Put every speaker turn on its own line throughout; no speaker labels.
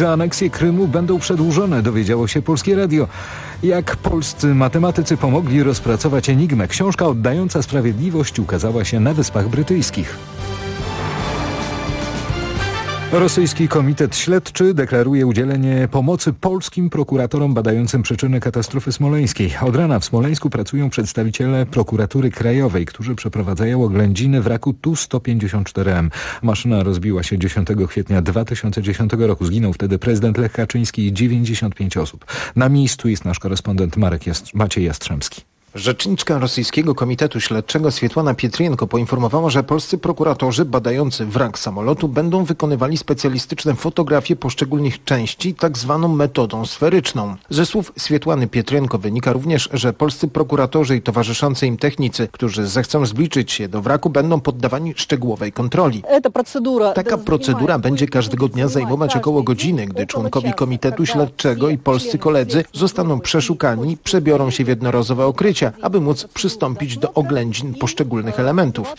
za aneksję Krymu będą przedłużone, dowiedziało się Polskie Radio. Jak polscy matematycy pomogli rozpracować enigmę. Książka oddająca sprawiedliwość ukazała się na Wyspach Brytyjskich. Rosyjski Komitet Śledczy deklaruje udzielenie pomocy polskim prokuratorom badającym przyczyny katastrofy smoleńskiej. Od rana w Smoleńsku pracują przedstawiciele prokuratury krajowej, którzy przeprowadzają oględziny wraku Tu-154M. Maszyna rozbiła się 10 kwietnia 2010 roku. Zginął wtedy prezydent Lech Kaczyński i 95 osób. Na miejscu jest nasz korespondent Maciej Jastrzębski.
Rzeczniczka Rosyjskiego Komitetu Śledczego Swietłana Pietrienko poinformowała, że polscy prokuratorzy badający wrak samolotu będą wykonywali specjalistyczne fotografie poszczególnych części tak zwaną metodą sferyczną. Ze słów Swietłany Pietrienko wynika również, że polscy prokuratorzy i towarzyszący im technicy, którzy zechcą zbliżyć się do wraku, będą poddawani szczegółowej kontroli. Taka procedura będzie każdego dnia zajmować około godziny, gdy członkowie Komitetu Śledczego i polscy koledzy zostaną przeszukani, przebiorą się w jednorazowe okrycie, aby móc przystąpić do oględzin poszczególnych elementów.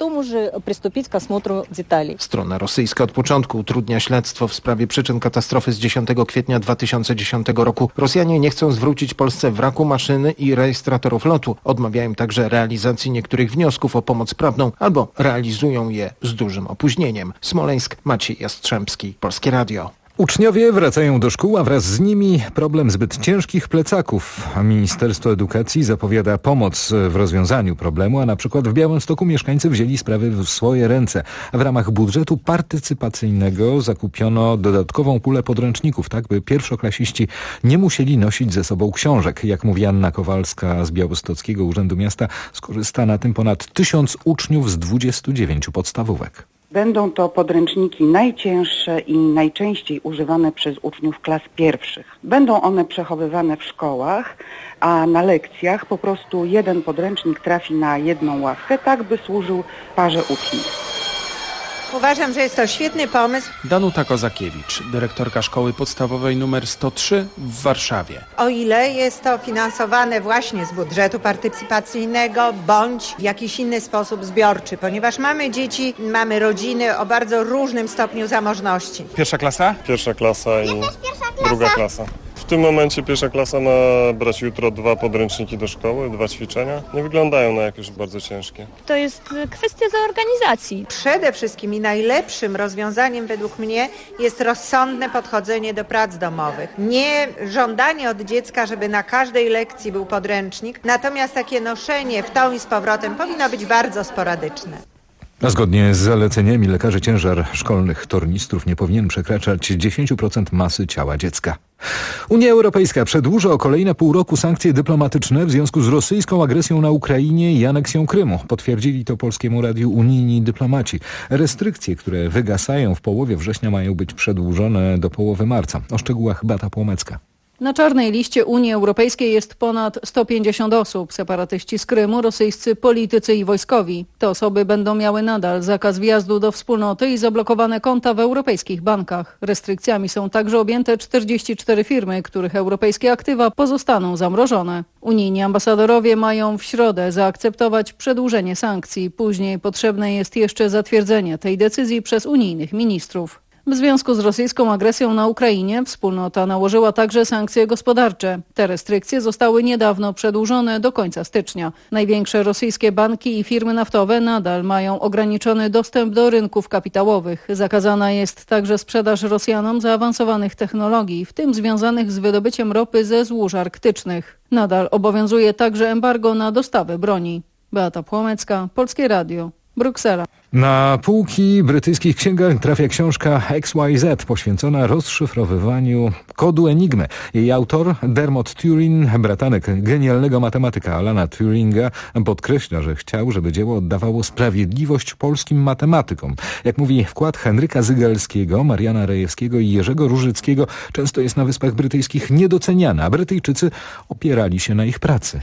Strona rosyjska od początku utrudnia śledztwo w sprawie przyczyn katastrofy z 10 kwietnia 2010 roku. Rosjanie nie chcą zwrócić Polsce wraku maszyny i rejestratorów lotu. Odmawiają także realizacji niektórych wniosków o pomoc prawną albo realizują je z dużym opóźnieniem. Smoleńsk, Maciej Jastrzębski, Polskie Radio.
Uczniowie wracają do szkół, a wraz z nimi problem zbyt ciężkich plecaków. Ministerstwo Edukacji zapowiada pomoc w rozwiązaniu problemu, a na przykład w Białymstoku mieszkańcy wzięli sprawy w swoje ręce. W ramach budżetu partycypacyjnego zakupiono dodatkową pulę podręczników, tak by pierwszoklasiści nie musieli nosić ze sobą książek. Jak mówi Anna Kowalska z Białostockiego Urzędu Miasta, skorzysta na tym ponad 1000 uczniów z 29 podstawówek.
Będą to podręczniki najcięższe i najczęściej używane przez uczniów klas pierwszych. Będą one przechowywane w szkołach, a na lekcjach po prostu jeden podręcznik trafi na jedną ławkę, tak by służył parze uczniów.
Uważam, że jest to świetny pomysł.
Danuta Kozakiewicz, dyrektorka szkoły podstawowej nr 103 w Warszawie.
O ile jest to finansowane właśnie z budżetu partycypacyjnego bądź w jakiś inny sposób zbiorczy, ponieważ mamy dzieci, mamy rodziny o bardzo różnym stopniu zamożności.
Pierwsza klasa?
Pierwsza klasa i druga klasa. W tym momencie pierwsza klasa ma brać jutro 2 podręczniki do szkoły, 2 ćwiczenia. Nie wyglądają na jakieś bardzo ciężkie.
To jest kwestia zaorganizacji.
Przede wszystkim i najlepszym rozwiązaniem według mnie jest rozsądne podchodzenie do prac domowych. Nie żądanie od dziecka, żeby na każdej lekcji był podręcznik, natomiast takie noszenie w tą i z powrotem powinno być bardzo sporadyczne.
Zgodnie z zaleceniami lekarzy ciężar szkolnych tornistrów nie powinien przekraczać 10% masy ciała dziecka. Unia Europejska przedłuży o kolejne pół roku sankcje dyplomatyczne w związku z rosyjską agresją na Ukrainie i aneksją Krymu. Potwierdzili to Polskiemu Radiu unijni dyplomaci. Restrykcje, które wygasają w połowie września, mają być przedłużone do połowy marca. O szczegółach Beata Płomecka.
Na czarnej liście Unii Europejskiej jest ponad 150 osób. Separatyści z Krymu, rosyjscy politycy i wojskowi. Te osoby będą miały nadal zakaz wjazdu do wspólnoty i zablokowane konta w europejskich bankach. Restrykcjami są także objęte 44 firmy, których europejskie aktywa pozostaną zamrożone. Unijni ambasadorowie mają w środę zaakceptować przedłużenie sankcji. Później potrzebne jest jeszcze zatwierdzenie tej decyzji przez unijnych ministrów. W związku z rosyjską agresją na Ukrainie wspólnota nałożyła także sankcje gospodarcze. Te restrykcje zostały niedawno przedłużone do końca stycznia. Największe rosyjskie banki i firmy naftowe nadal mają ograniczony dostęp do rynków kapitałowych. Zakazana jest także sprzedaż Rosjanom zaawansowanych technologii, w tym związanych z wydobyciem ropy ze złóż arktycznych. Nadal obowiązuje także embargo na dostawy broni. Beata Płomecka, Polskie Radio, Bruksela.
Na półki brytyjskich księgarni trafia książka XYZ poświęcona rozszyfrowywaniu kodu Enigmy. Jej autor, Dermot Turing, bratanek genialnego matematyka Alana Turinga, podkreśla, że chciał, żeby dzieło oddawało sprawiedliwość polskim matematykom. Jak mówi wkład Henryka Zygelskiego, Mariana Rejewskiego i Jerzego Różyckiego, często jest na Wyspach Brytyjskich niedoceniany, a Brytyjczycy opierali się na ich pracy.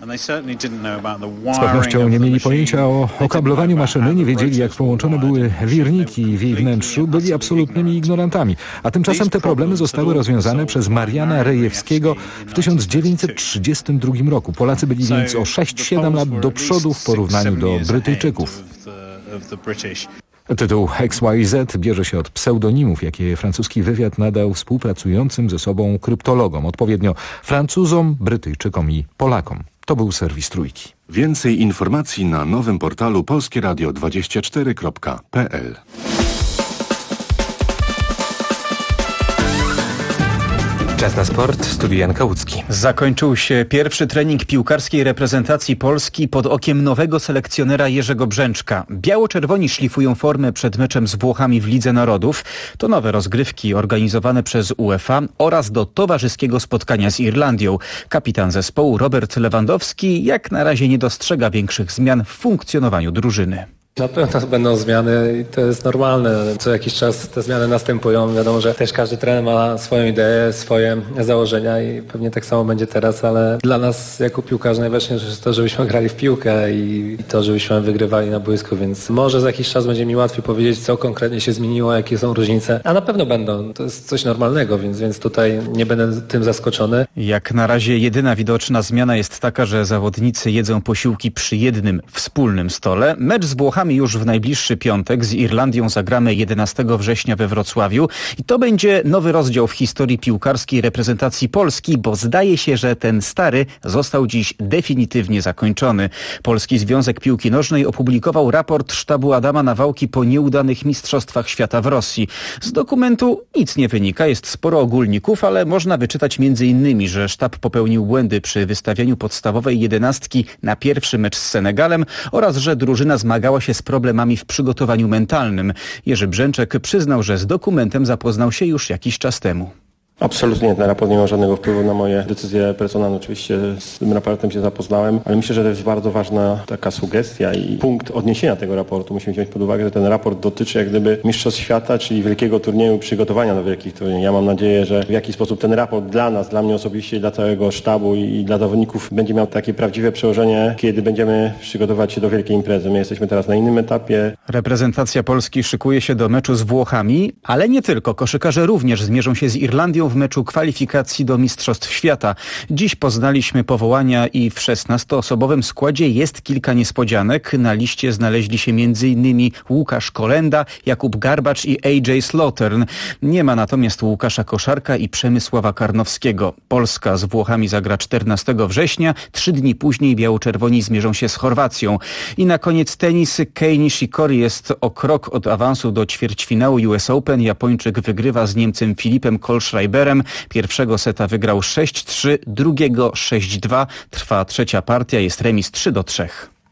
Z pewnością nie mieli pojęcia o okablowaniu maszyny, nie wiedzieli, jak połączone były wirniki w jej wnętrzu, byli absolutnymi ignorantami. A tymczasem te problemy zostały rozwiązane przez Mariana Rejewskiego w 1932 roku. Polacy byli więc o 6-7 lat do przodu w porównaniu do Brytyjczyków. Tytuł XYZ bierze się od pseudonimów, jakie francuski wywiad nadał współpracującym ze sobą kryptologom, odpowiednio Francuzom, Brytyjczykom i Polakom. To był serwis Trójki.
Więcej informacji na nowym portalu polskieradio24.pl.
Czas na sport, studiu Jan Kałucki.
Zakończył się pierwszy trening piłkarskiej reprezentacji Polski pod okiem nowego selekcjonera Jerzego Brzęczka. Biało-czerwoni szlifują formę przed meczem z Włochami w Lidze Narodów. To nowe rozgrywki organizowane przez UEFA oraz do towarzyskiego spotkania z Irlandią. Kapitan zespołu Robert Lewandowski jak na razie nie dostrzega większych zmian w funkcjonowaniu drużyny.
Na pewno będą zmiany i to jest normalne. Co jakiś czas te zmiany następują. Wiadomo, że też każdy trener ma swoją ideę, swoje założenia i pewnie tak samo będzie teraz, ale dla nas jako piłkarzy najważniejsze jest to, żebyśmy grali w piłkę i to, żebyśmy wygrywali na boisku, więc może za jakiś czas będzie mi łatwiej powiedzieć, co konkretnie się zmieniło, jakie są różnice, a na pewno będą. To jest coś normalnego, więc tutaj nie będę tym zaskoczony.
Jak na razie jedyna widoczna zmiana jest taka, że zawodnicy jedzą posiłki przy jednym wspólnym stole. Mecz z Włochami już w najbliższy piątek, z Irlandią zagramy 11 września we Wrocławiu i to będzie nowy rozdział w historii piłkarskiej reprezentacji Polski, bo zdaje się, że ten stary został dziś definitywnie zakończony. Polski Związek Piłki Nożnej opublikował raport sztabu Adama Nawałki po nieudanych mistrzostwach świata w Rosji. Z dokumentu nic nie wynika, jest sporo ogólników, ale można wyczytać m.in., że sztab popełnił błędy przy wystawianiu podstawowej 11 na pierwszy mecz z Senegalem oraz że drużyna zmagała się z problemami w przygotowaniu mentalnym. Jerzy Brzęczek przyznał, że z dokumentem zapoznał się już jakiś czas temu.
Absolutnie ten raport nie ma żadnego wpływu na moje decyzje personalne. Oczywiście z tym raportem się zapoznałem, ale myślę, że to jest bardzo ważna taka sugestia i punkt odniesienia tego raportu. Musimy wziąć pod uwagę, że ten raport dotyczy jak gdyby mistrzostw świata, czyli wielkiego turnieju, przygotowania do wielkich turniejów. Ja mam nadzieję, że w jakiś sposób ten raport dla nas, dla mnie osobiście i dla całego sztabu i dla zawodników będzie miał takie prawdziwe przełożenie, kiedy będziemy przygotować się do wielkiej imprezy. My jesteśmy teraz na innym etapie.
Reprezentacja Polski szykuje się do meczu z Włochami, ale nie tylko. Koszykarze również zmierzą się z Irlandią w meczu kwalifikacji do Mistrzostw Świata. Dziś poznaliśmy powołania i w 16-osobowym składzie jest kilka niespodzianek. Na liście znaleźli się m.in. Łukasz Kolenda, Jakub Garbacz i AJ Slaughter. Nie ma natomiast Łukasza Koszarka i Przemysława Karnowskiego. Polska z Włochami zagra 14 września. 3 dni później biało-czerwoni zmierzą się z Chorwacją. I na koniec tenis. Kei Nishikori jest o krok od awansu do ćwierćfinału US Open. Japończyk wygrywa z Niemcem Filipem Kohlschreiberem. Pierwszego seta wygrał 6-3, drugiego 6-2. Trwa trzecia partia, jest remis 3-3.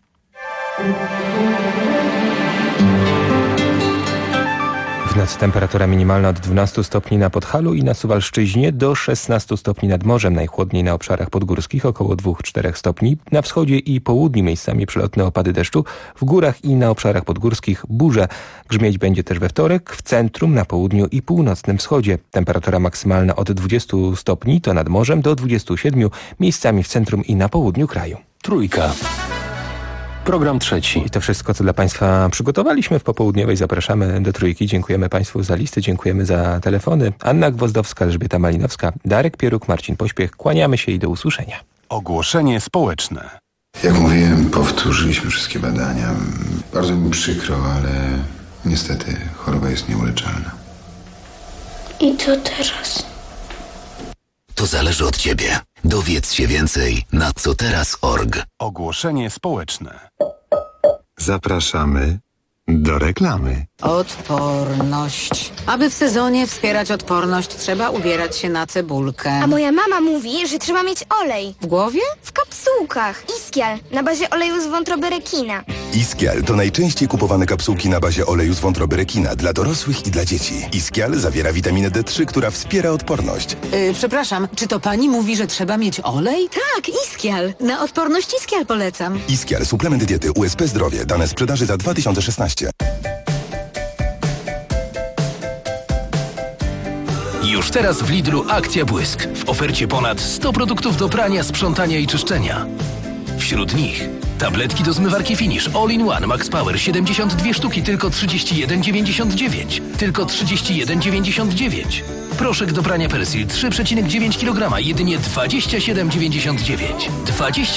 W nocy temperatura minimalna od 12 stopni na Podhalu i na Suwalszczyźnie do 16 stopni nad morzem. Najchłodniej na obszarach podgórskich około 2-4 stopni. Na wschodzie i południu miejscami przelotne opady deszczu. W górach i na obszarach podgórskich burze. Grzmieć będzie też we wtorek w centrum, na południu i północnym wschodzie. Temperatura maksymalna od 20 stopni to nad morzem do 27 miejscami w centrum i na południu kraju.
Trójka. Program trzeci.
I to wszystko, co dla Państwa przygotowaliśmy w popołudniowej. Zapraszamy do Trójki. Dziękujemy Państwu za listy, dziękujemy za telefony. Anna Gwozdowska, Elżbieta Malinowska, Darek Pieruk, Marcin Pośpiech. Kłaniamy się i do usłyszenia.
Ogłoszenie społeczne.
Jak mówiłem, powtórzyliśmy wszystkie badania. Bardzo mi przykro, ale niestety choroba jest nieuleczalna.
I co teraz?
To zależy od Ciebie. Dowiedz się więcej na coteraz.org.
Ogłoszenie społeczne.
Zapraszamy do reklamy.
Odporność. Aby w sezonie wspierać odporność, trzeba ubierać się na cebulkę.
A moja mama mówi, że trzeba mieć olej.
W głowie?
W kapsułkach. Iskial, na bazie oleju z wątroby rekina.
Iskial to najczęściej kupowane kapsułki na bazie oleju z wątroby rekina dla dorosłych i dla dzieci. Iskial zawiera witaminę D3, która wspiera odporność.
Przepraszam, czy to pani mówi, że trzeba mieć olej? Tak, Iskial. Na odporność Iskial polecam.
Iskial, suplement diety USP Zdrowie. Dane sprzedaży za 2016.
Już teraz w Lidlu akcja Błysk. W ofercie ponad 100 produktów do prania, sprzątania i czyszczenia. Wśród nich tabletki do zmywarki Finish All-in-One Max Power 72 sztuki, tylko 31,99. Tylko 31,99. Proszek do prania Persil 3,9 kg, jedynie 27,99.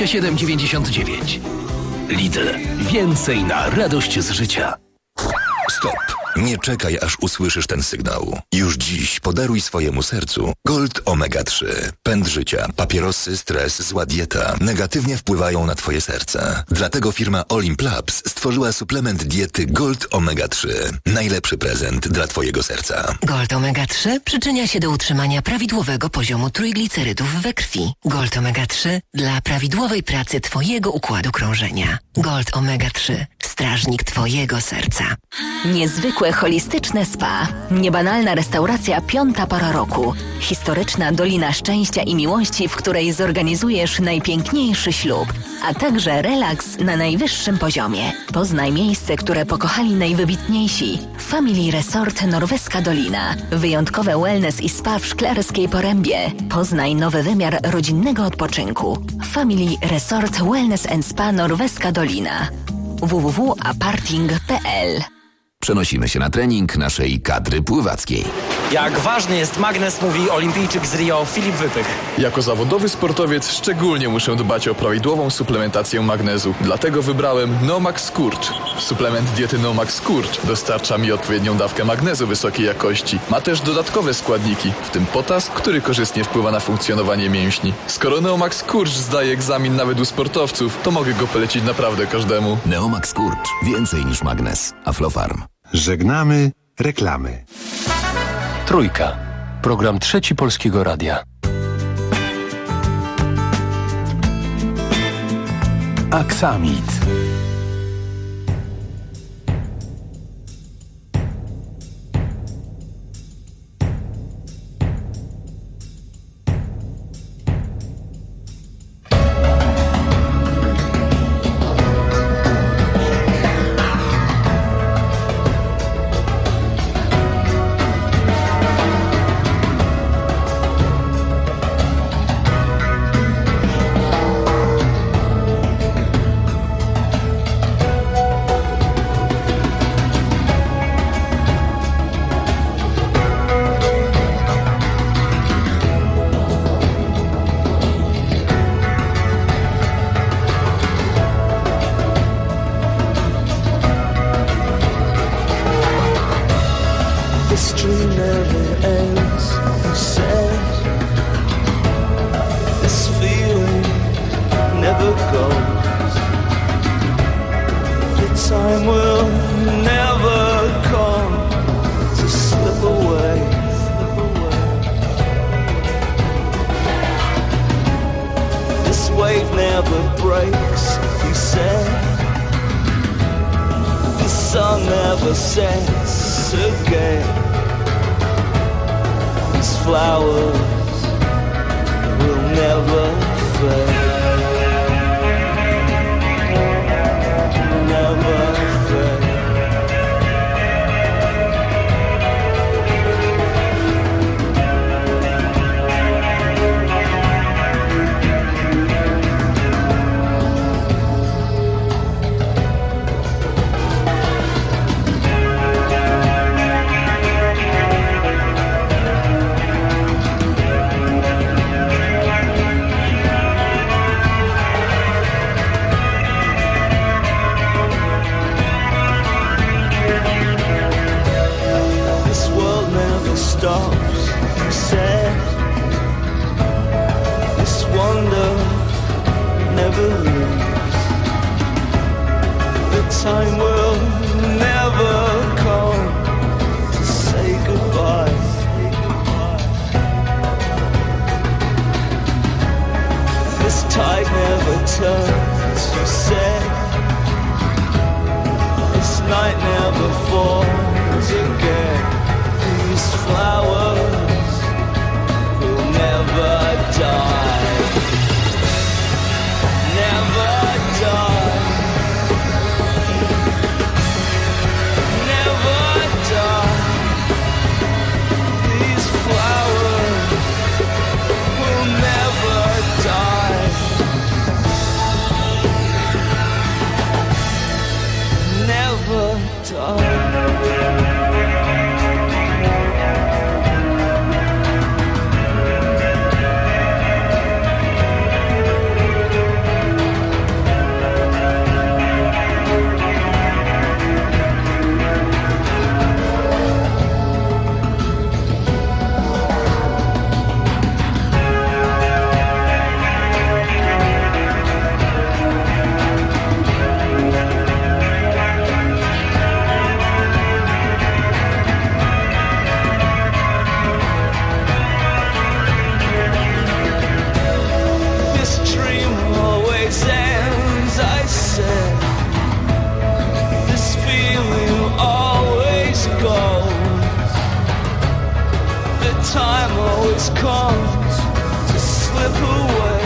27,99. Lidl. Więcej na radość z życia.
Stop. Nie czekaj, aż usłyszysz ten sygnał. Już dziś podaruj swojemu sercu Gold Omega 3. Pęd życia, papierosy, stres, zła dieta negatywnie wpływają na twoje serce. Dlatego firma Olimplabs stworzyła suplement diety Gold Omega 3. Najlepszy prezent dla twojego serca.
Gold Omega 3 przyczynia się do utrzymania prawidłowego poziomu trójglicerydów we krwi. Gold Omega 3 dla prawidłowej pracy twojego układu krążenia. Gold Omega 3. Strażnik twojego serca.
Niezwykłe holistyczne spa. Niebanalna restauracja piąta pora roku. Historyczna Dolina Szczęścia i Miłości, w której zorganizujesz najpiękniejszy ślub. A także relaks na najwyższym poziomie. Poznaj miejsce, które pokochali najwybitniejsi. Family Resort Norweska Dolina. Wyjątkowe wellness i spa w Szklarskiej Porębie. Poznaj nowy wymiar rodzinnego odpoczynku. Family Resort Wellness and Spa Norweska Dolina. www.aparting.pl.
Przenosimy się na trening naszej kadry pływackiej.
Jak ważny jest magnes, mówi olimpijczyk z Rio Filip Wypych.
Jako zawodowy sportowiec szczególnie muszę dbać o prawidłową suplementację magnezu. Dlatego wybrałem Nomax Skurcz. Suplement diety Nomax Skurcz dostarcza mi odpowiednią dawkę magnezu wysokiej jakości. Ma też dodatkowe składniki, w tym potas, który korzystnie wpływa na funkcjonowanie mięśni. Skoro Neomax Skurcz zdaje egzamin nawet u sportowców, to mogę go polecić naprawdę każdemu.
Neomax Skurcz. Więcej niż magnes. Aflofarm.
Żegnamy reklamy.
Trójka. Program Trzeci Polskiego Radia. Aksamit.
time always comes to slip away.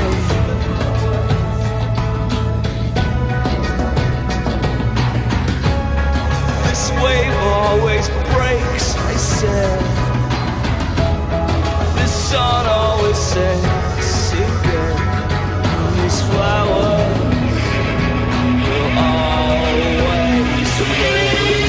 This wave always breaks, I said. This sun always sets again. These flowers will always bloom.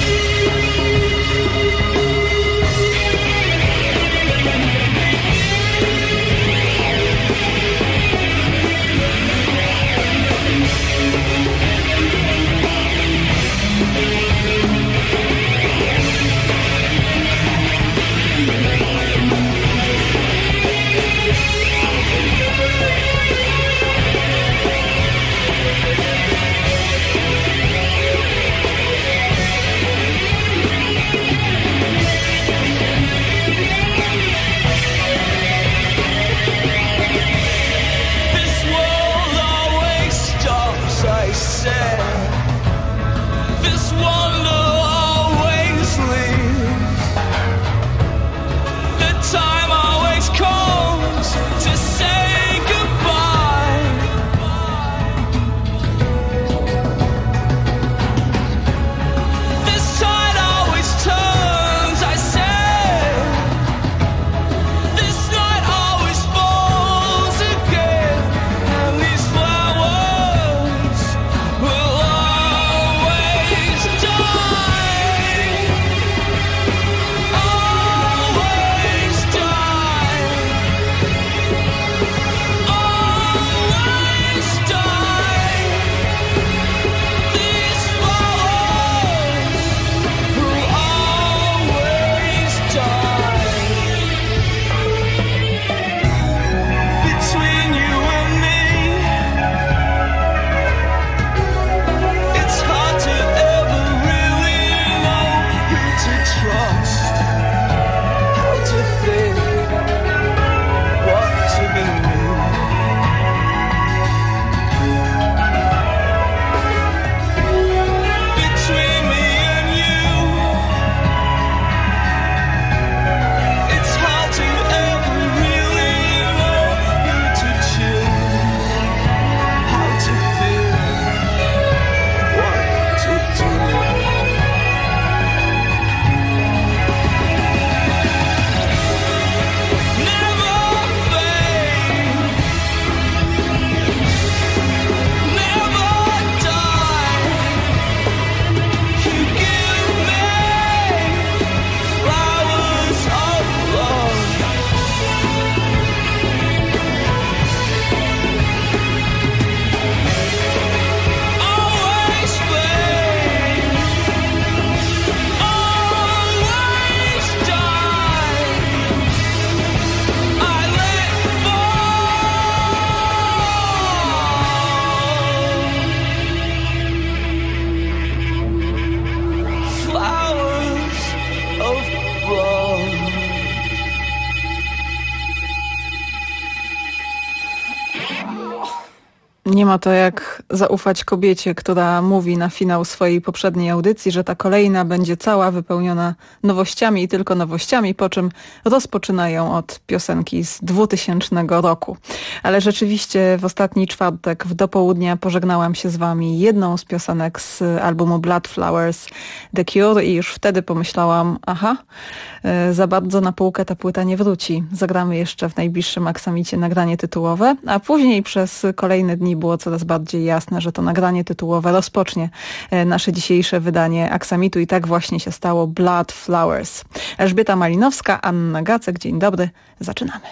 Nie ma to jak zaufać kobiecie, która mówi na finał swojej poprzedniej audycji, że ta kolejna będzie cała wypełniona nowościami i tylko nowościami, po czym rozpoczynają od piosenki z 2000 roku. Ale rzeczywiście w ostatni czwartek w dopołudnia pożegnałam się z wami jedną z piosenek z albumu Blood Flowers, The Cure, i już wtedy pomyślałam, za bardzo na półkę ta płyta nie wróci. Zagramy jeszcze w najbliższym Aksamicie nagranie tytułowe, a później przez kolejne dni było coraz bardziej jasne, że to nagranie tytułowe rozpocznie nasze dzisiejsze wydanie Aksamitu i tak właśnie się stało. Blood Flowers. Elżbieta Malinowska, Anna Gacek, dzień dobry, zaczynamy.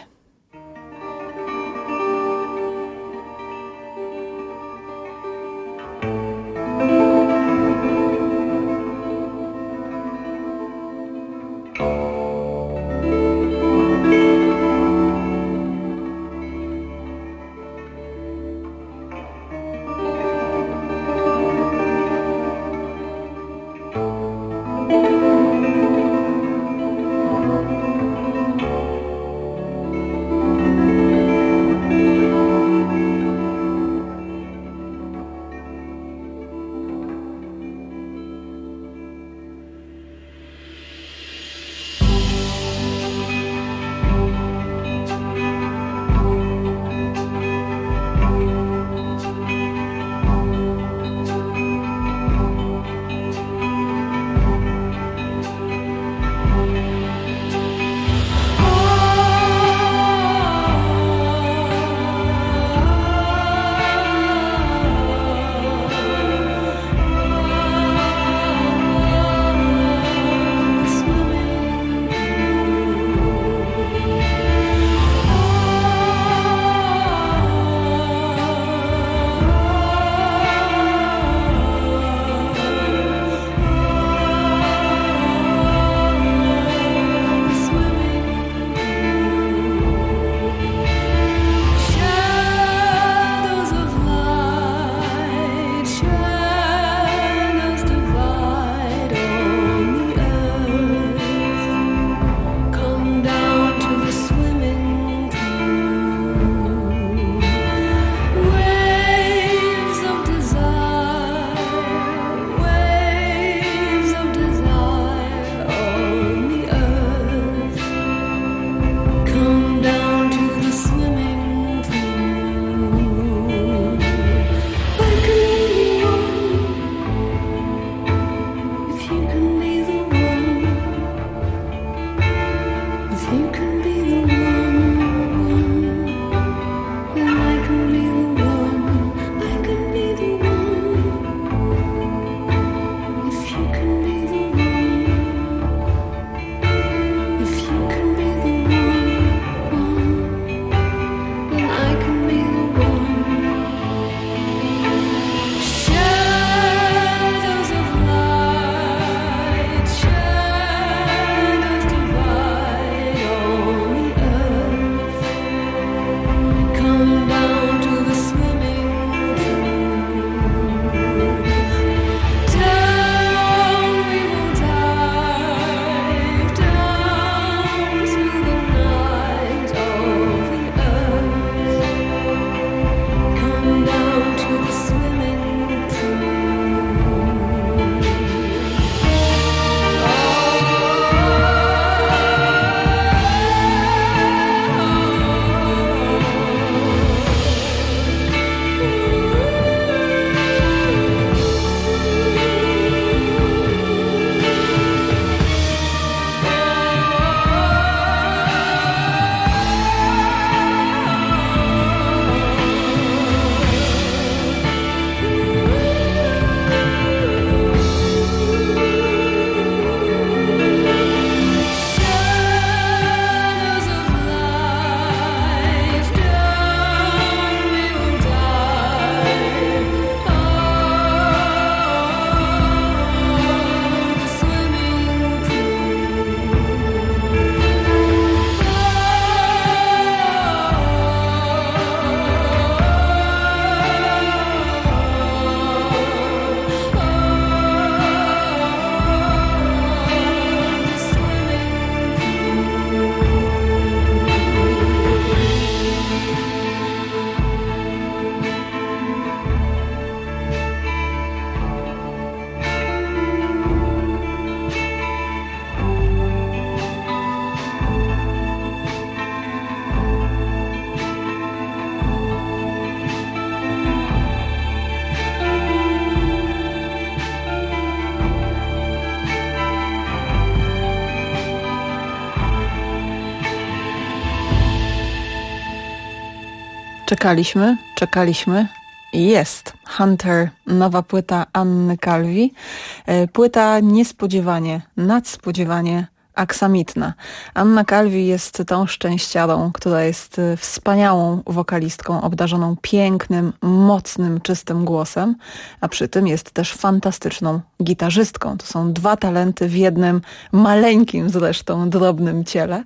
Czekaliśmy i jest. Hunter, nowa płyta Anny Calvi. Płyta niespodziewanie, nadspodziewanie aksamitna. Anna Calvi jest tą szczęściarą, która jest wspaniałą wokalistką, obdarzoną pięknym, mocnym, czystym głosem, a przy tym jest też fantastyczną gitarzystką. To są dwa talenty w jednym maleńkim zresztą, drobnym ciele.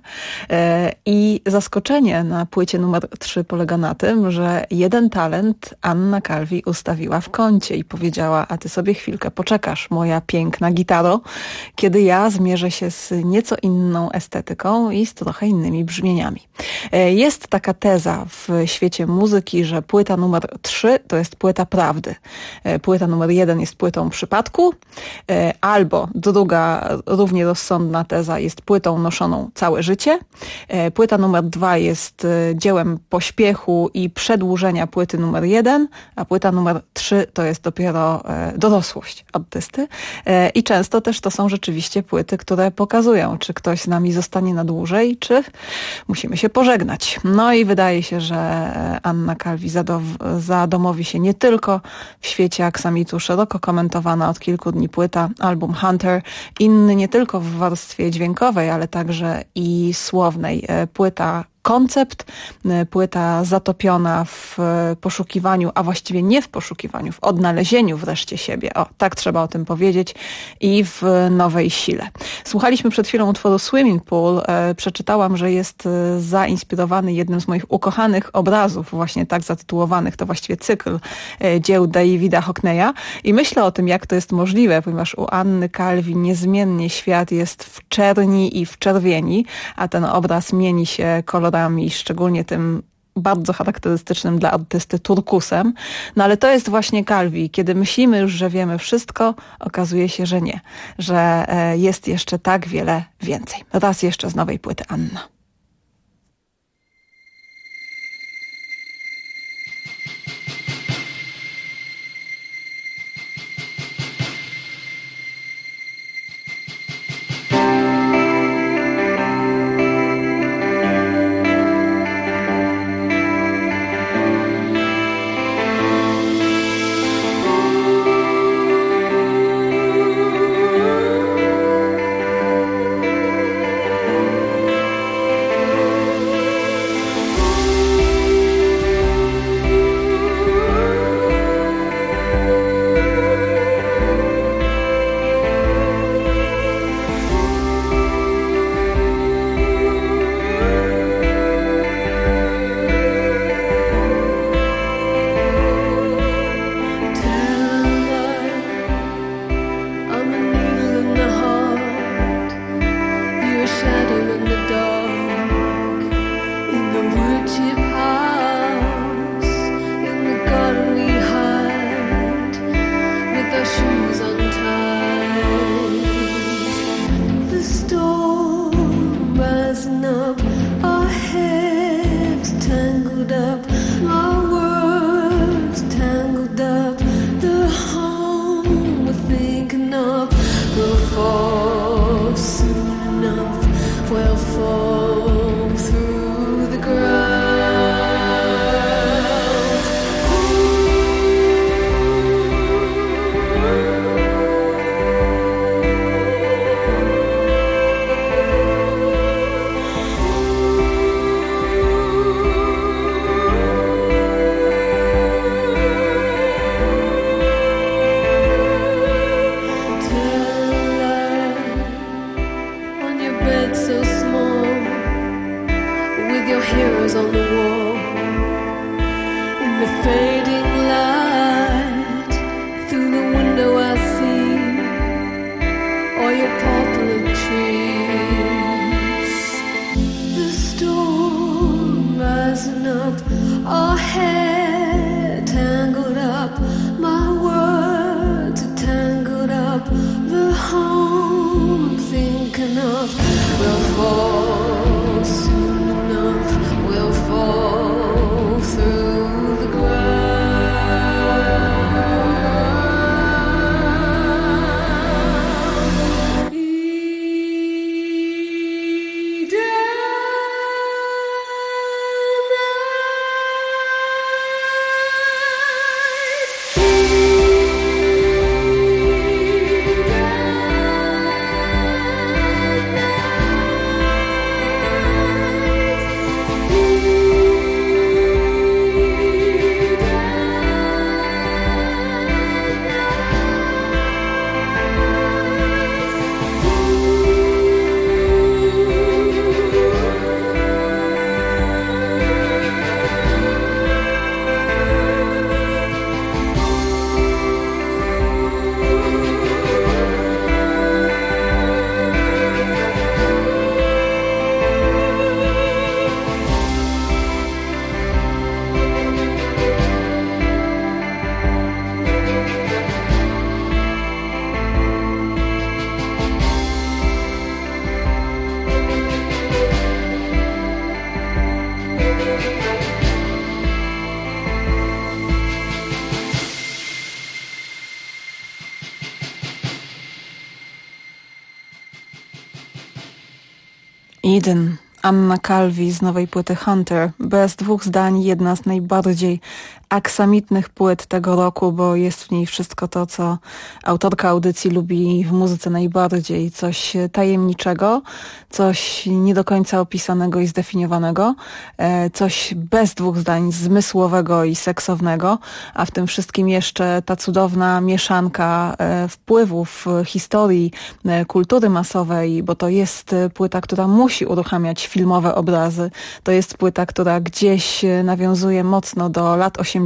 I zaskoczenie na płycie numer 3 polega na tym, że jeden talent Anna Calvi ustawiła w kącie i powiedziała: a ty sobie chwilkę poczekasz, moja piękna gitaro, kiedy ja zmierzę się z nieco inną estetyką i z trochę innymi brzmieniami. Jest taka teza w świecie muzyki, że płyta numer 3 to jest płyta prawdy. Płyta numer 1 jest płytą przypadku, albo druga, równie rozsądna teza, jest płytą noszoną całe życie. Płyta numer 2 jest dziełem pośpiechu i przedłużenia płyty numer 1, a płyta numer 3 to jest dopiero dorosłość artysty. I często też to są rzeczywiście płyty, które pokazują, czy ktoś z nami zostanie na dłużej, czy musimy się pożegnać. No i wydaje się, że Anna Calvi zadomowi się nie tylko w świecie aksamitu, szeroko komentowana od kilku dni płyta, album Hunter, inny nie tylko w warstwie dźwiękowej, ale także i słownej. Płyta koncept, płyta zatopiona w poszukiwaniu, a właściwie nie w poszukiwaniu, w odnalezieniu wreszcie siebie. O, tak trzeba o tym powiedzieć. I w nowej sile. Słuchaliśmy przed chwilą utworu Swimming Pool. Przeczytałam, że jest zainspirowany jednym z moich ukochanych obrazów, właśnie tak zatytułowanych, to właściwie cykl dzieł Davida Hockneya. I myślę o tym, jak to jest możliwe, ponieważ u Anny Calvi niezmiennie świat jest w czerni i w czerwieni, a ten obraz mieni się kolorami, szczególnie tym bardzo charakterystycznym dla artysty turkusem. No ale to jest właśnie Calvi. Kiedy myślimy już, że wiemy wszystko, okazuje się, że nie. Że jest jeszcze tak wiele więcej. Raz jeszcze z nowej płyty Anna. Eden, Anna Calvi z nowej płyty Hunter. Bez dwóch zdań jedna z najbardziej aksamitnych płyt tego roku, bo jest w niej wszystko to, co autorka audycji lubi w muzyce najbardziej. Coś tajemniczego, coś nie do końca opisanego i zdefiniowanego, coś bez dwóch zdań zmysłowego i seksownego, a w tym wszystkim jeszcze ta cudowna mieszanka wpływów, historii, kultury masowej, bo to jest płyta, która musi uruchamiać filmowe obrazy. To jest płyta, która gdzieś nawiązuje mocno do lat 80.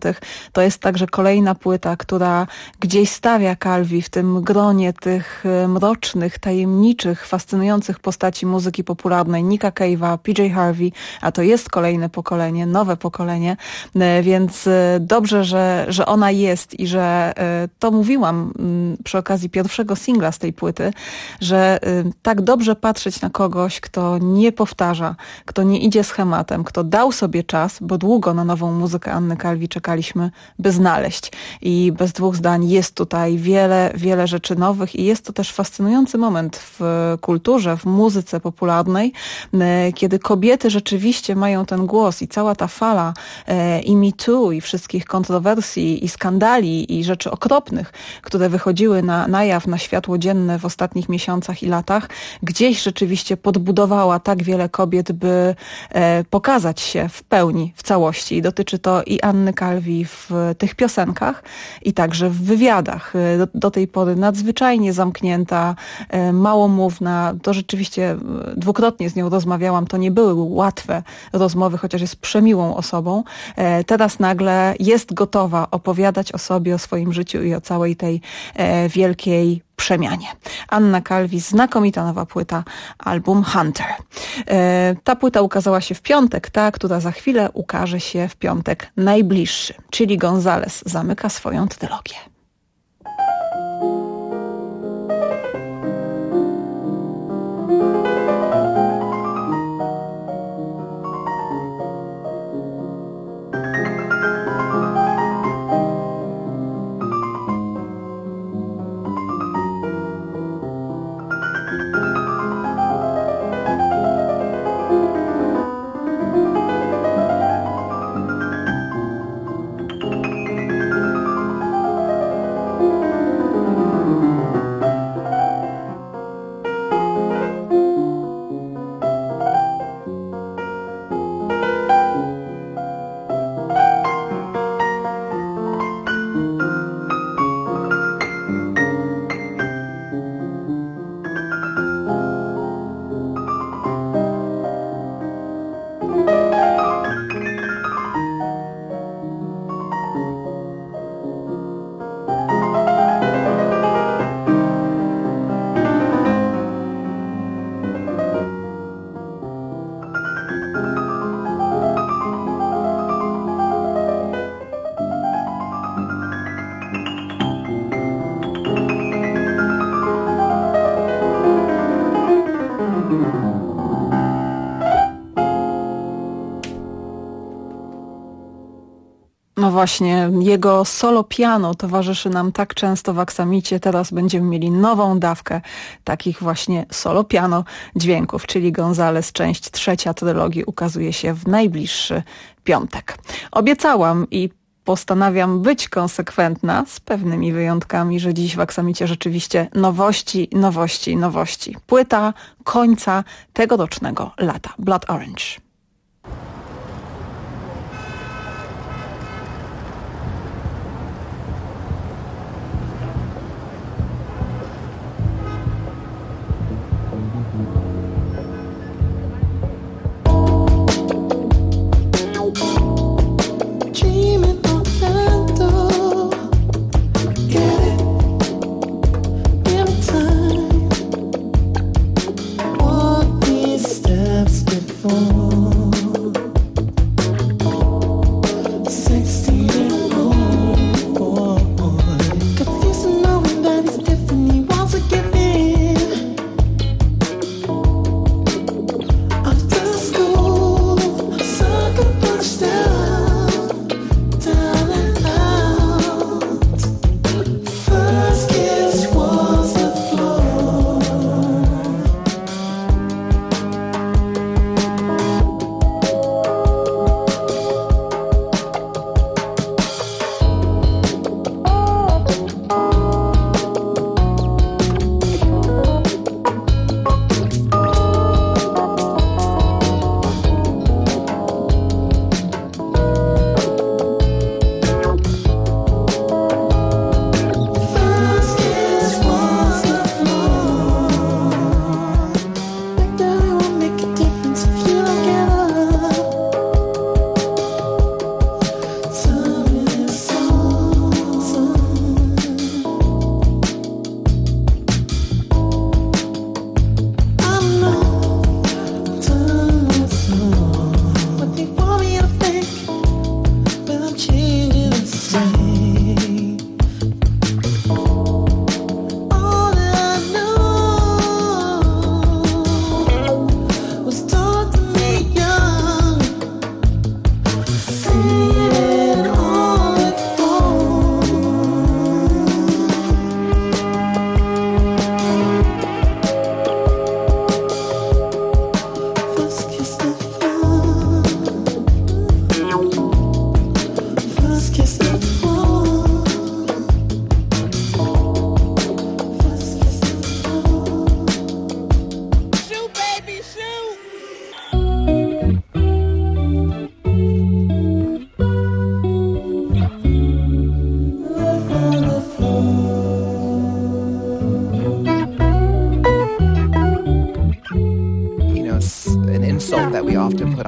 To jest także kolejna płyta, która gdzieś stawia Calvi w tym gronie tych mrocznych, tajemniczych, fascynujących postaci muzyki popularnej Nicka Cave'a, PJ Harvey, a to jest kolejne pokolenie, nowe pokolenie, więc dobrze, że ona jest i że to mówiłam przy okazji pierwszego singla z tej płyty, że tak dobrze patrzeć na kogoś, kto nie powtarza, kto nie idzie schematem, kto dał sobie czas, bo długo na nową muzykę Anny Calvi czekaliśmy, by znaleźć. I bez dwóch zdań jest tutaj wiele rzeczy nowych i jest to też fascynujący moment w kulturze, w muzyce popularnej, kiedy kobiety rzeczywiście mają ten głos i cała ta fala i Me Too i wszystkich kontrowersji i skandali i rzeczy okropnych, które wychodziły na jaw, na światło dzienne w ostatnich miesiącach i latach, gdzieś rzeczywiście podbudowała tak wiele kobiet, by pokazać się w pełni, w całości. I dotyczy to i Anny Calvi w tych piosenkach i także w wywiadach. Do tej pory nadzwyczajnie zamknięta, małomówna. To rzeczywiście dwukrotnie z nią rozmawiałam. To nie były łatwe rozmowy, chociaż jest przemiłą osobą. Teraz nagle jest gotowa opowiadać o sobie, o swoim życiu i o całej tej wielkiej przemianie. Anna Calvi, znakomita nowa płyta, album Hunter. Ta płyta ukazała się w piątek, ta, która za chwilę ukaże się w piątek najbliższy. Chilly González zamyka swoją trylogię. No właśnie, jego solo piano towarzyszy nam tak często w Aksamicie. Teraz będziemy mieli nową dawkę takich właśnie solo piano dźwięków, czyli González, część 3 trylogii ukazuje się w najbliższy piątek. Obiecałam i postanawiam być konsekwentna z pewnymi wyjątkami, że dziś w Aksamicie rzeczywiście nowości. Płyta końca tegorocznego lata. Blood Orange.
Steps before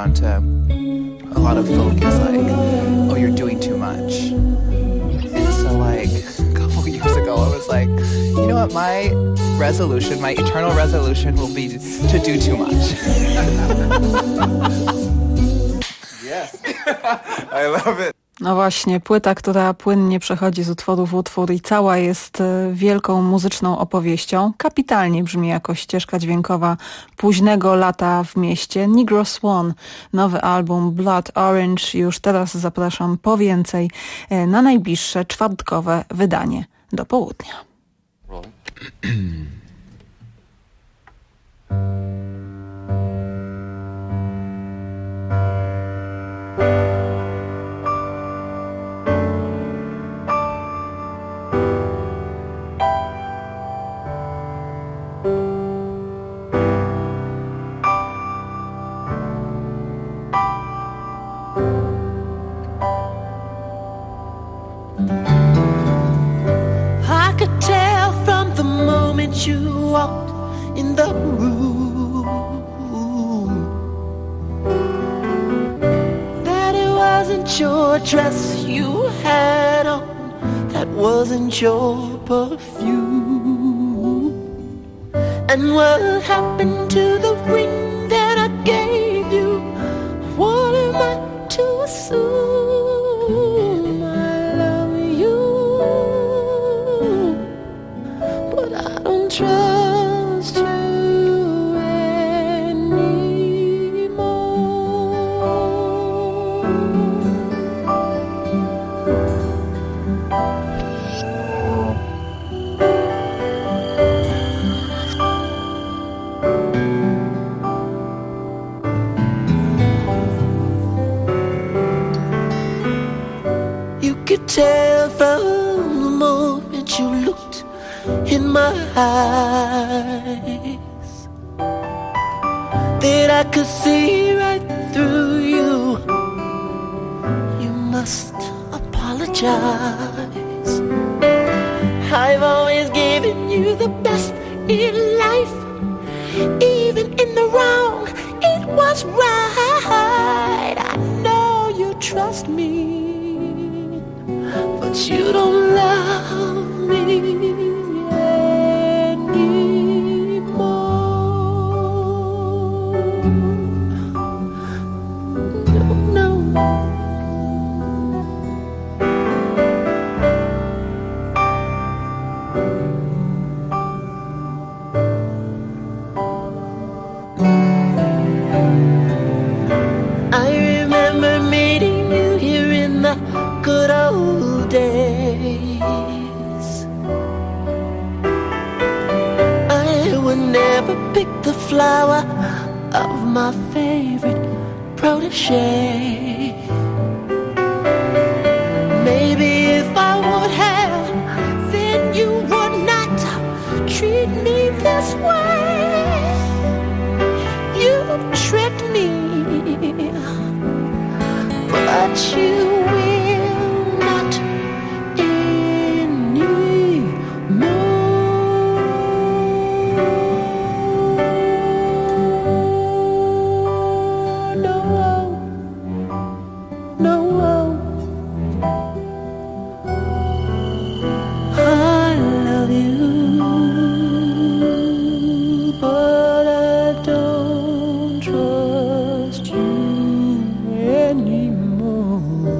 onto a lot of focus, like, oh, you're doing too much. And so, like, a couple years ago, I was like, you know what, my eternal resolution will be to do too much. Yes. I love it.
No właśnie, płyta, która płynnie przechodzi z utworu w utwór i cała jest wielką muzyczną opowieścią. Kapitalnie brzmi jako ścieżka dźwiękowa późnego lata w mieście. Negro Swan, nowy album Blood Orange. Już teraz zapraszam po więcej na najbliższe czwartkowe wydanie do południa.
You walked in the room that it wasn't your dress you had on, that wasn't your perfume. And what happened to the ring that I gave you? What am I to assume? I love you, but I don't trust you tell from the moment you looked in my eyes that I could see right through you. You must apologize. I've always given you the best in life. Even in the wrong, it was right. I know you trust me, but you don't love me anymore. No, no. I remember meeting you here in the good old days. I would never pick the flower of my favorite protege. Maybe if I would have, then you would not treat me this way. You tricked me, but you will not anymore. No, no. I love you, but I don't trust you anymore.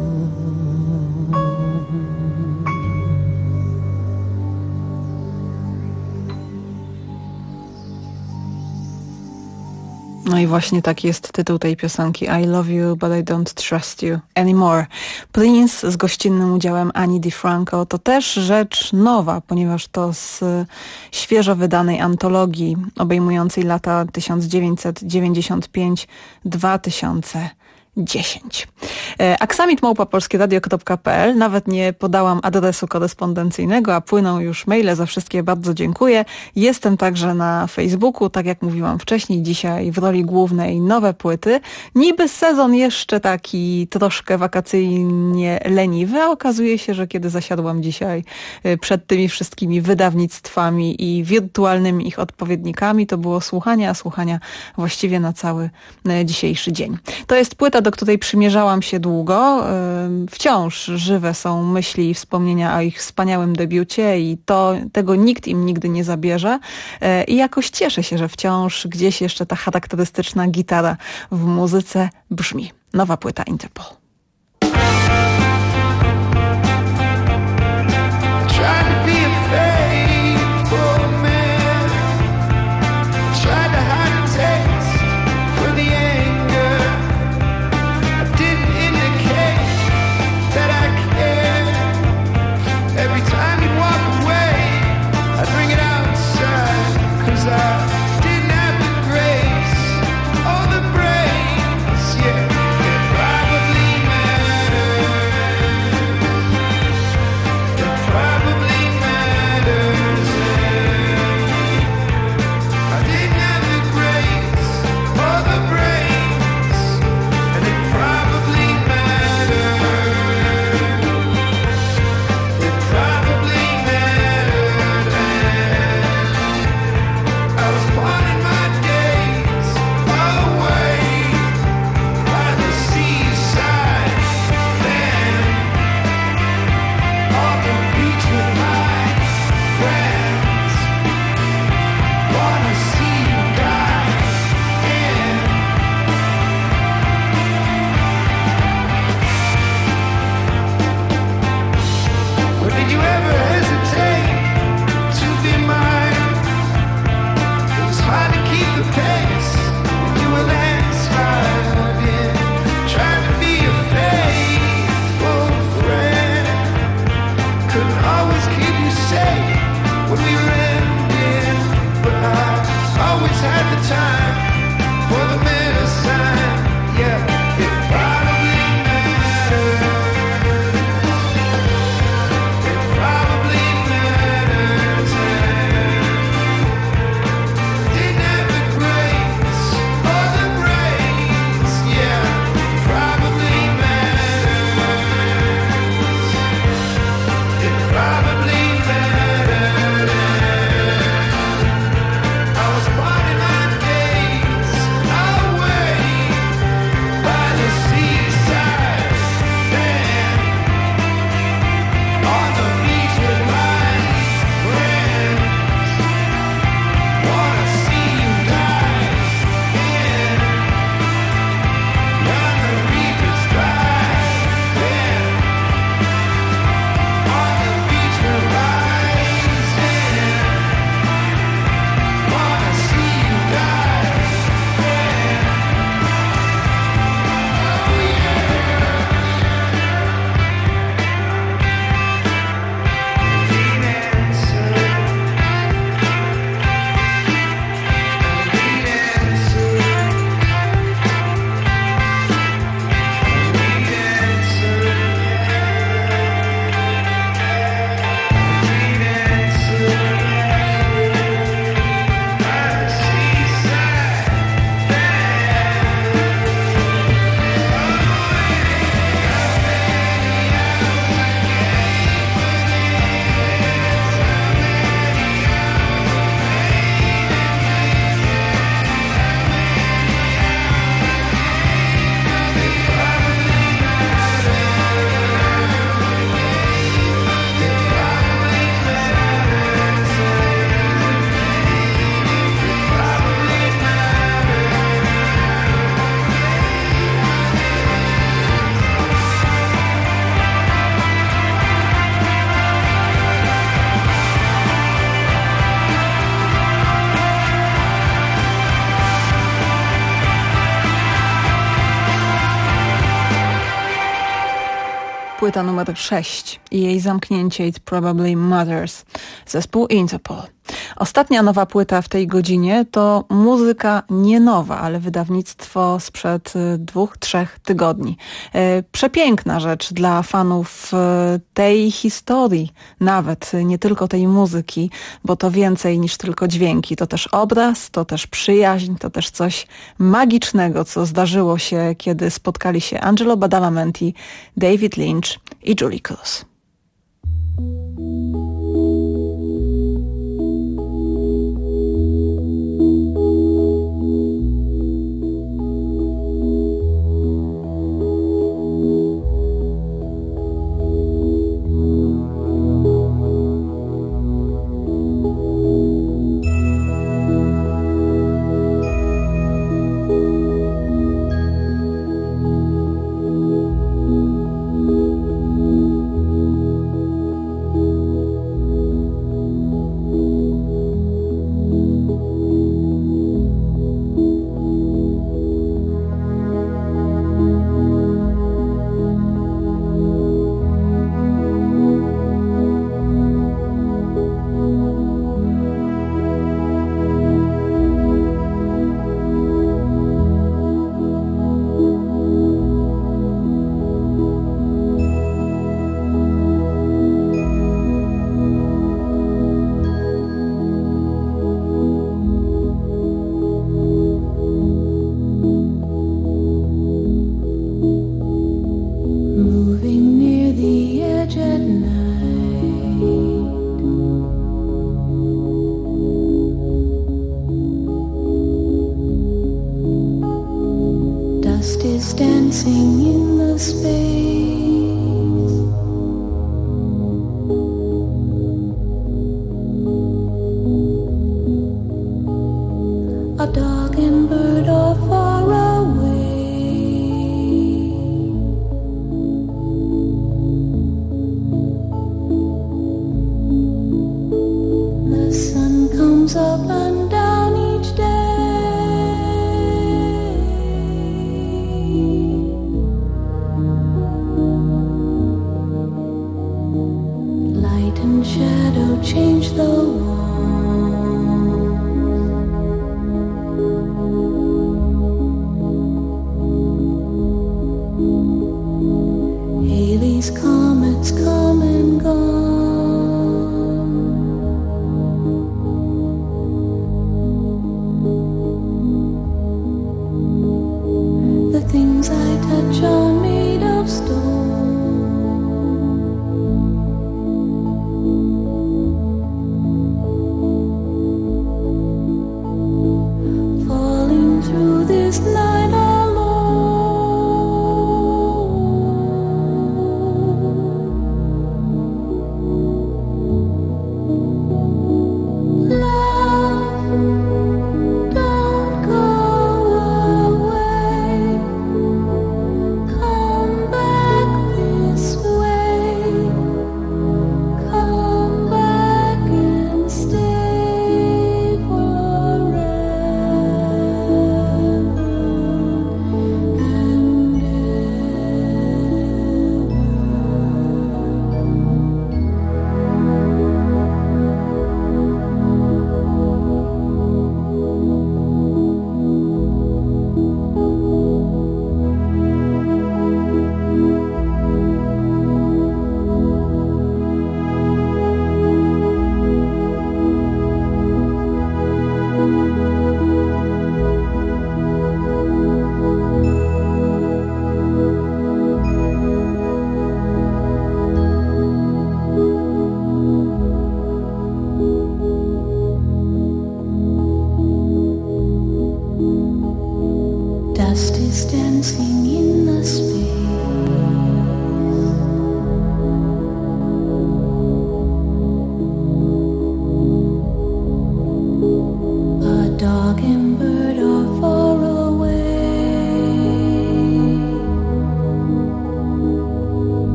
No i właśnie taki jest tytuł tej piosenki, I love you, but I don't trust you anymore. Prince z gościnnym udziałem Ani DiFranco to też rzecz nowa, ponieważ to z świeżo wydanej antologii obejmującej lata 1995-2010. aksamit@polskieradio.pl. Nawet nie podałam adresu korespondencyjnego, a płyną już maile. Za wszystkie bardzo dziękuję. Jestem także na Facebooku, tak jak mówiłam wcześniej, dzisiaj w roli głównej nowe płyty. Niby sezon jeszcze taki troszkę wakacyjnie leniwy, a okazuje się, że kiedy zasiadłam dzisiaj przed tymi wszystkimi wydawnictwami i wirtualnymi ich odpowiednikami, to było słuchania właściwie na cały dzisiejszy dzień. To jest płyta, do której przymierzałam się długo. Wciąż żywe są myśli i wspomnienia o ich wspaniałym debiucie i tego nikt im nigdy nie zabierze. I jakoś cieszę się, że wciąż gdzieś jeszcze ta charakterystyczna gitara w muzyce brzmi. Nowa płyta Interpol. Płyta numer 6 i jej zamknięcie It Probably Matters. Zespół Interpol. Ostatnia nowa płyta w tej godzinie to muzyka nie nowa, ale wydawnictwo sprzed 2-3 tygodni. Przepiękna rzecz dla fanów tej historii, nawet nie tylko tej muzyki, bo to więcej niż tylko dźwięki. To też obraz, to też przyjaźń, to też coś magicznego, co zdarzyło się, kiedy spotkali się Angelo Badalamenti, David Lynch i Julie Cruz.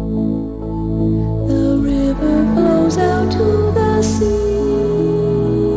The river flows out to the sea.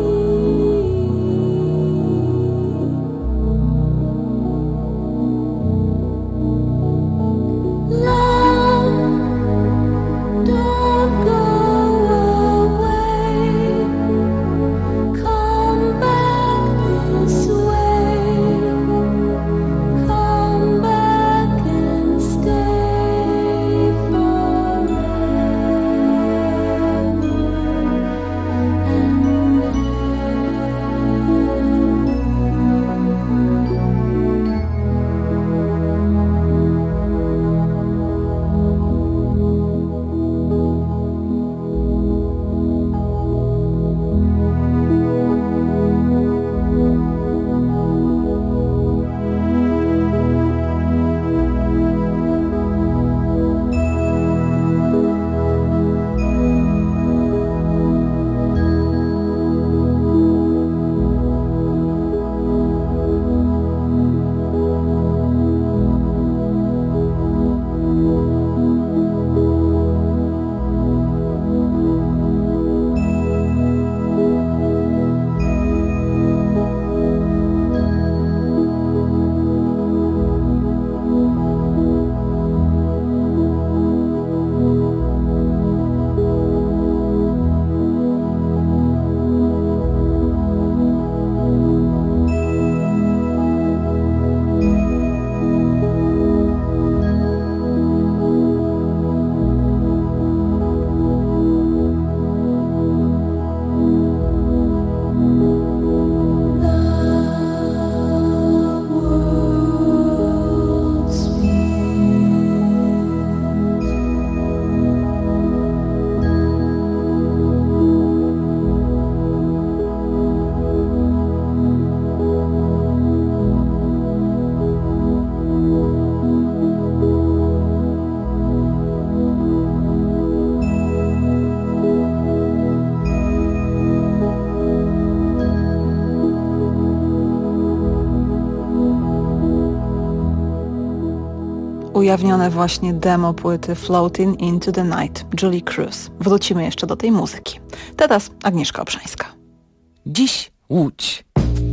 ujawnione właśnie demo płyty Floating into the Night, Julie Cruz. Wrócimy jeszcze do tej muzyki. Teraz Agnieszka Obszańska.
Dziś Łódź.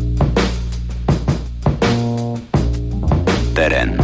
Teren.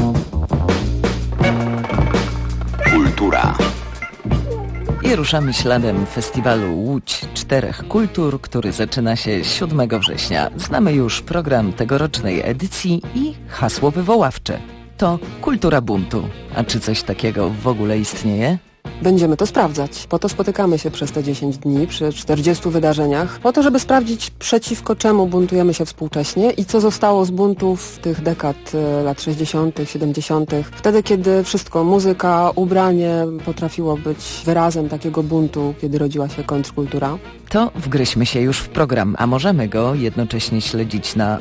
Kultura. I ruszamy śladem festiwalu Łódź Czterech Kultur, który zaczyna się 7 września. Znamy już program tegorocznej edycji i hasło wywoławcze. To kultura buntu. A czy coś takiego w ogóle istnieje?
Będziemy to sprawdzać. Po to spotykamy się przez te 10 dni, przy 40 wydarzeniach, po to, żeby sprawdzić, przeciwko czemu buntujemy się współcześnie i co zostało z buntów tych dekad lat 60., 70., wtedy, kiedy wszystko, muzyka, ubranie potrafiło być wyrazem takiego buntu, kiedy rodziła się kontrkultura.
To wgryźmy się już w program, a możemy go jednocześnie śledzić na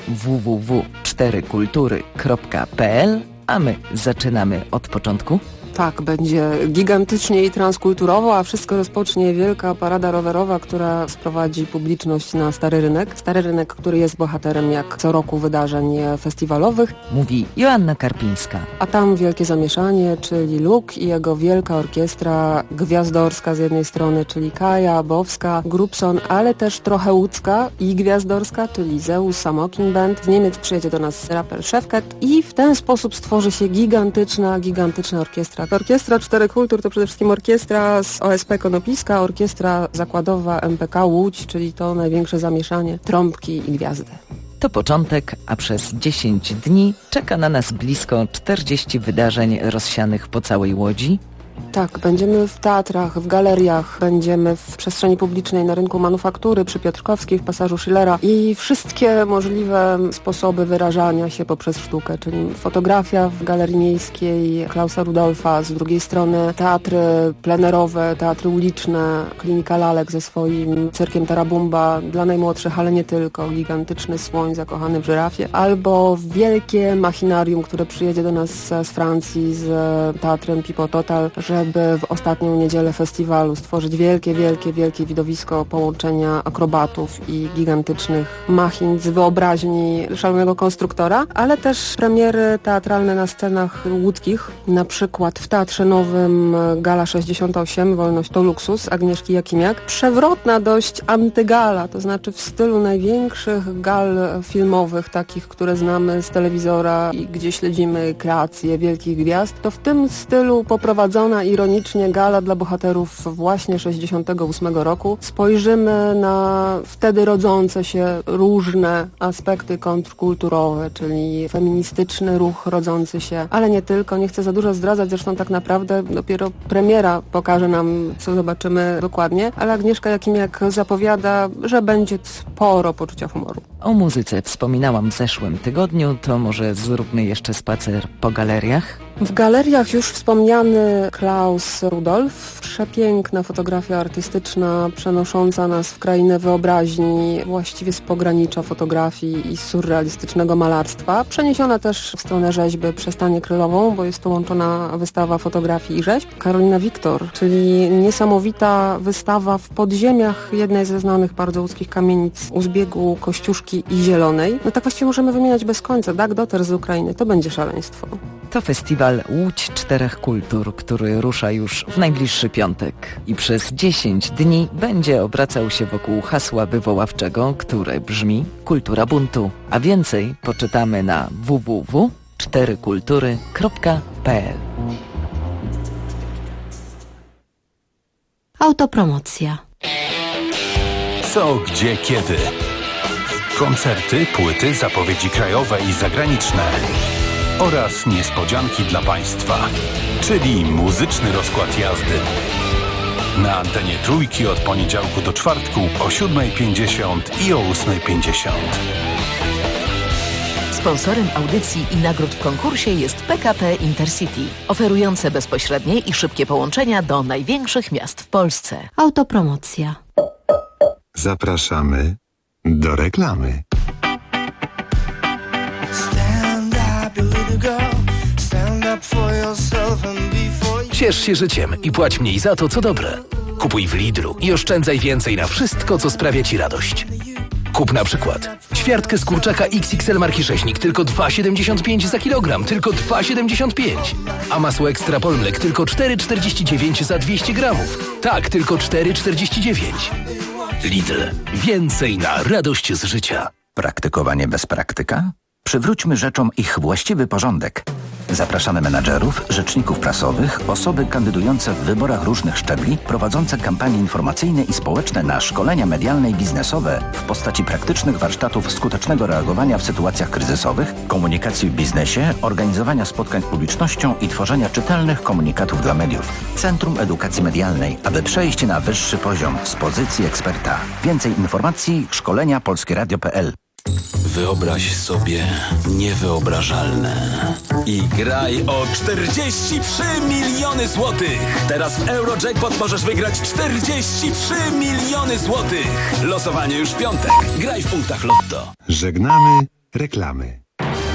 www.4kultury.pl, a my zaczynamy od początku.
Tak, będzie gigantycznie i transkulturowo, a wszystko rozpocznie wielka parada rowerowa, która sprowadzi publiczność na Stary Rynek. Stary Rynek, który jest bohaterem jak co roku wydarzeń festiwalowych.
Mówi Joanna Karpińska.
A tam wielkie zamieszanie, czyli Luke i jego wielka orkiestra gwiazdorska z jednej strony, czyli Kaja, Bowska, Grubson, ale też trochę łódzka i gwiazdorska, czyli Zeus, Samokin Band. Z Niemiec przyjedzie do nas raper Szefket i w ten sposób stworzy się gigantyczna orkiestra. Orkiestra Czterech Kultur to przede wszystkim orkiestra z OSP Konopiska, orkiestra zakładowa MPK Łódź, czyli to największe zamieszanie, trąbki i gwiazdy.
To początek, a przez 10 dni czeka na nas blisko 40 wydarzeń rozsianych po całej Łodzi.
Tak, będziemy w teatrach, w galeriach, będziemy w przestrzeni publicznej na rynku manufaktury, przy Piotrkowskiej, w pasażu Schillera i wszystkie możliwe sposoby wyrażania się poprzez sztukę, czyli fotografia w Galerii Miejskiej Klausa Rudolfa, z drugiej strony teatry plenerowe, teatry uliczne, Klinika Lalek ze swoim cyrkiem Tarabumba dla najmłodszych, ale nie tylko, gigantyczny słoń zakochany w żyrafie, albo wielkie machinarium, które przyjedzie do nas z Francji z teatrem Pipo Total, żeby w ostatnią niedzielę festiwalu stworzyć wielkie widowisko połączenia akrobatów i gigantycznych machin z wyobraźni szalonego konstruktora, ale też premiery teatralne na scenach łódzkich, na przykład w Teatrze Nowym Gala 68, Wolność to luksus, Agnieszki Jakimiak. Przewrotna dość antygala, to znaczy w stylu największych gal filmowych, takich, które znamy z telewizora i gdzie śledzimy kreacje wielkich gwiazd, to w tym stylu poprowadzona ironicznie gala dla bohaterów właśnie 68 roku. Spojrzymy na wtedy rodzące się różne aspekty kontrkulturowe, czyli feministyczny ruch rodzący się, ale nie tylko. Nie chcę za dużo zdradzać, zresztą tak naprawdę dopiero premiera pokaże nam, co zobaczymy dokładnie, ale Agnieszka Jakimiak zapowiada, że będzie sporo poczucia humoru.
O muzyce wspominałam w zeszłym tygodniu, to może zróbmy jeszcze spacer po galeriach?
W galeriach już wspomniany Klaus Rudolf, przepiękna fotografia artystyczna przenosząca nas w krainę wyobraźni, właściwie z pogranicza fotografii i surrealistycznego malarstwa. Przeniesiona też w stronę rzeźby przez Tanię Krylową, bo jest to łączona wystawa fotografii i rzeźb. Karolina Wiktor, czyli niesamowita wystawa w podziemiach jednej ze znanych bardzo łódzkich kamienic u zbiegu Kościuszki i Zielonej. No tak właściwie możemy wymieniać bez końca. Dag Doter z Ukrainy, to będzie szaleństwo.
To festiwal Łódź Czterech Kultur, który rusza już w najbliższy piątek i przez 10 dni będzie obracał się wokół hasła wywoławczego, które brzmi Kultura buntu. A więcej poczytamy na www.4kultury.pl.
Autopromocja.
Co, gdzie, kiedy. Koncerty, płyty, zapowiedzi krajowe i zagraniczne. Oraz niespodzianki dla Państwa, czyli muzyczny rozkład jazdy. Na antenie Trójki od poniedziałku do czwartku o 7:50 i o 8:50.
Sponsorem audycji i nagród w konkursie jest PKP Intercity, oferujące bezpośrednie i szybkie połączenia do największych miast w Polsce.
Autopromocja.
Zapraszamy do reklamy.
Ciesz się życiem i płać mniej za to, co dobre. Kupuj w Lidlu i oszczędzaj więcej na wszystko, co sprawia Ci radość. Kup na przykład Ćwiartkę z kurczaka XXL marki Rzeźnik tylko 2,75 za kilogram, tylko 2,75. A masło Ekstra Polmlek tylko 4,49 za 200 gramów. Tak, tylko 4,49. Lidl. Więcej na radość z życia.
Praktykowanie bez praktyka? Przywróćmy rzeczom ich właściwy porządek. Zapraszamy menadżerów, rzeczników prasowych, osoby kandydujące w wyborach różnych szczebli, prowadzące kampanie informacyjne i społeczne na szkolenia medialne i biznesowe w postaci praktycznych warsztatów skutecznego reagowania w sytuacjach kryzysowych, komunikacji w biznesie, organizowania spotkań z publicznością i tworzenia czytelnych komunikatów dla mediów. Centrum Edukacji Medialnej, aby przejść na wyższy poziom z pozycji eksperta. Więcej informacji szkolenia polskieradio.pl.
Wyobraź sobie niewyobrażalne i graj o 43 miliony złotych. Teraz w Eurojackpot możesz wygrać 43 miliony złotych. Losowanie już w piątek. Graj w punktach Lotto.
Żegnamy reklamy.